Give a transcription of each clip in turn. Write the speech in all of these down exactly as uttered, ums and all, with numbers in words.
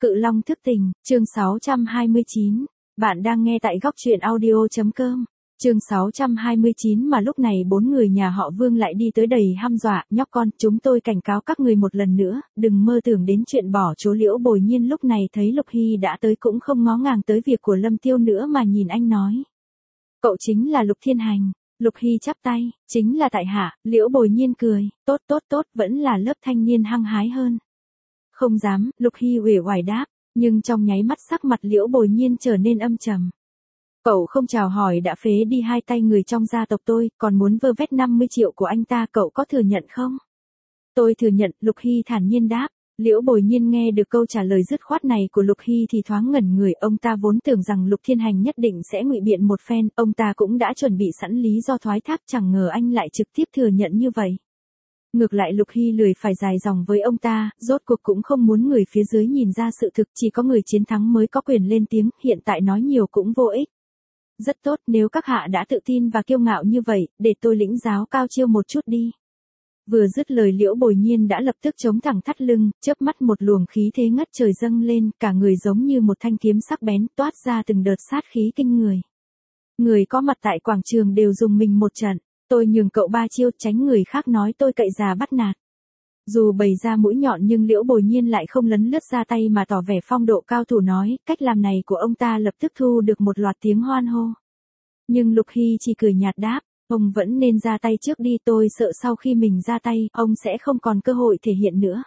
Cự Long thức tình, chương sáu trăm hai mươi chín. Bạn đang nghe tại góc truyện audio.com. Chương sáu trăm hai mươi chín mà lúc này bốn người nhà họ Vương lại đi tới đầy hăm dọa, nhóc con, chúng tôi cảnh cáo các người một lần nữa, đừng mơ tưởng đến chuyện bỏ chỗ. Liễu Bồi Nhiên lúc này thấy Lục Hy đã tới cũng không ngó ngàng tới việc của Lâm Tiêu nữa mà nhìn anh nói. Cậu chính là Lục Thiên Hành. Lục Hy chắp tay, chính là tại hạ. Liễu Bồi Nhiên cười, tốt tốt tốt, vẫn là lớp thanh niên hăng hái hơn. Không dám, Lục Hy uể oải đáp, nhưng trong nháy mắt sắc mặt Liễu Bồi Nhiên trở nên âm trầm. Cậu không chào hỏi đã phế đi hai tay người trong gia tộc tôi, còn muốn vơ vét năm mươi triệu của anh ta, cậu có thừa nhận không? Tôi thừa nhận, Lục Hy thản nhiên đáp. Liễu Bồi Nhiên nghe được câu trả lời dứt khoát này của Lục Hy thì thoáng ngẩn người, ông ta vốn tưởng rằng Lục Thiên Hành nhất định sẽ ngụy biện một phen, ông ta cũng đã chuẩn bị sẵn lý do thoái thác, chẳng ngờ anh lại trực tiếp thừa nhận như vậy. Ngược lại Lục Hy lười phải dài dòng với ông ta, rốt cuộc cũng không muốn người phía dưới nhìn ra sự thực, chỉ có người chiến thắng mới có quyền lên tiếng, hiện tại nói nhiều cũng vô ích. Rất tốt, nếu các hạ đã tự tin và kiêu ngạo như vậy, để tôi lĩnh giáo cao chiêu một chút đi. Vừa dứt lời Liễu Bồi Nhiên đã lập tức chống thẳng thắt lưng, chớp mắt một luồng khí thế ngất trời dâng lên, cả người giống như một thanh kiếm sắc bén toát ra từng đợt sát khí kinh người. Người có mặt tại quảng trường đều dùng mình một trận, tôi nhường cậu ba chiêu, tránh người khác nói tôi cậy già bắt nạt. Dù bày ra mũi nhọn nhưng Liễu Bồi Nhiên lại không lấn lướt ra tay mà tỏ vẻ phong độ cao thủ nói, cách làm này của ông ta lập tức thu được một loạt tiếng hoan hô. Nhưng Lục Hy chỉ cười nhạt đáp, ông vẫn nên ra tay trước đi, tôi sợ sau khi mình ra tay, ông sẽ không còn cơ hội thể hiện nữa.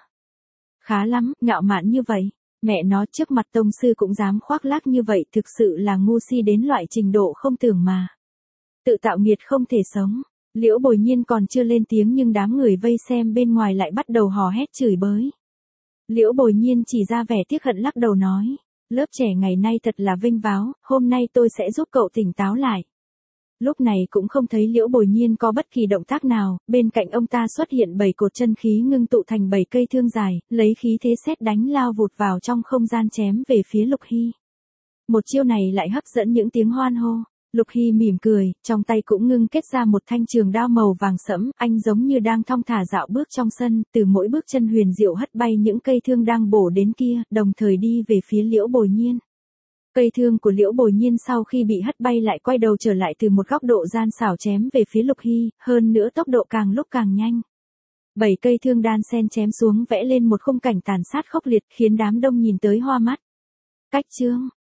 Khá lắm, ngạo mạn như vậy, mẹ nó trước mặt tông sư cũng dám khoác lác như vậy, thực sự là ngu si đến loại trình độ không tưởng mà. Tự tạo nghiệt không thể sống. Liễu Bồi Nhiên còn chưa lên tiếng nhưng đám người vây xem bên ngoài lại bắt đầu hò hét chửi bới. Liễu Bồi Nhiên chỉ ra vẻ tiếc hận lắc đầu nói, lớp trẻ ngày nay thật là vinh váo, hôm nay tôi sẽ giúp cậu tỉnh táo lại. Lúc này cũng không thấy Liễu Bồi Nhiên có bất kỳ động tác nào, bên cạnh ông ta xuất hiện bảy cột chân khí ngưng tụ thành bảy cây thương dài, lấy khí thế sét đánh lao vụt vào trong không gian chém về phía Lục Hy. Một chiêu này lại hấp dẫn những tiếng hoan hô. Lục Hy mỉm cười, trong tay cũng ngưng kết ra một thanh trường đao màu vàng sẫm, anh giống như đang thong thả dạo bước trong sân, từ mỗi bước chân huyền diệu hất bay những cây thương đang bổ đến kia, đồng thời đi về phía Liễu Bồi Nhiên. Cây thương của Liễu Bồi Nhiên sau khi bị hất bay lại quay đầu trở lại từ một góc độ gian xảo chém về phía Lục Hy, hơn nữa tốc độ càng lúc càng nhanh. Bảy cây thương đan xen chém xuống vẽ lên một khung cảnh tàn sát khốc liệt khiến đám đông nhìn tới hoa mắt. Cách chương,